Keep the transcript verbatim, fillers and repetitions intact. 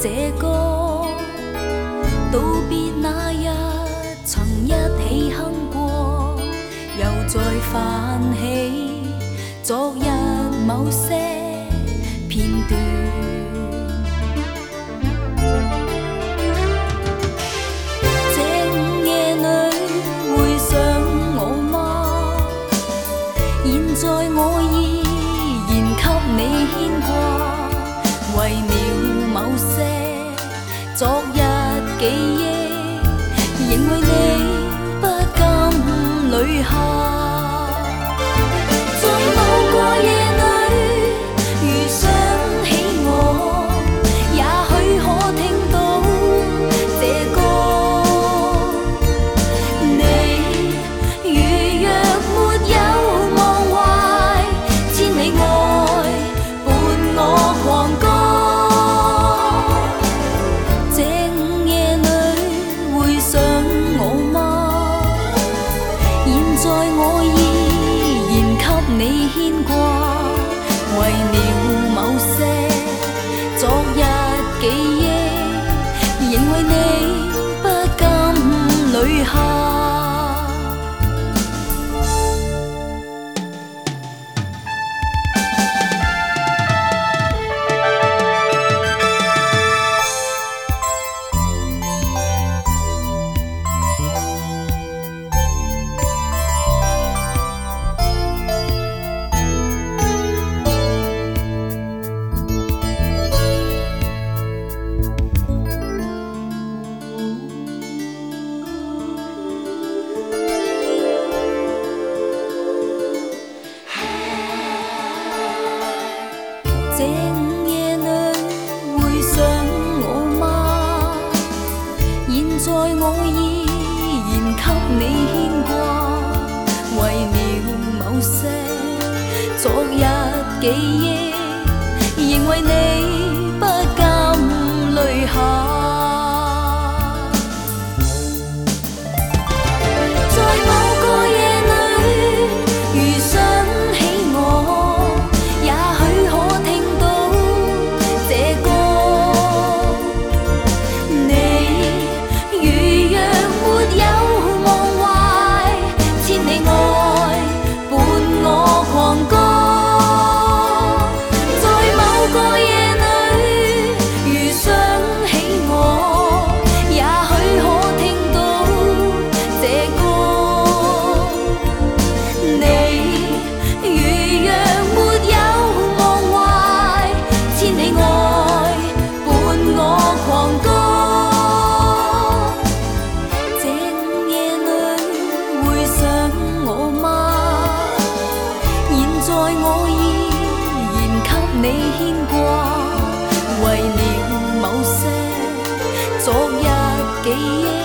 这歌，道别那日曾一起哼过，又再泛起昨日某些片段。这午夜里回想我吗？现在我依然给你牵挂，为了某些昨日记忆，仍为你不禁泪下。在某个夜里如想起我，也许可听到这歌。你如若没有忘怀，千里爱伴我狂歌。这午夜里回想我吗？现在我依然给你牵挂，为了某些昨日记忆，仍为你不禁泪下。这午夜里回想我吗？现在我依然给你牵挂，为了某些昨日记忆，仍为你不禁泪下。在某个夜里如想起我，也许可听到这歌。你如若没有忘怀，千里爱伴我狂歌。在某个夜里如想起我，也许可聽到這歌。你如若沒有忘懷，千里愛伴我狂歌。這午夜裏回想我嗎？現在我依然給你牽掛，為了某些昨日記憶。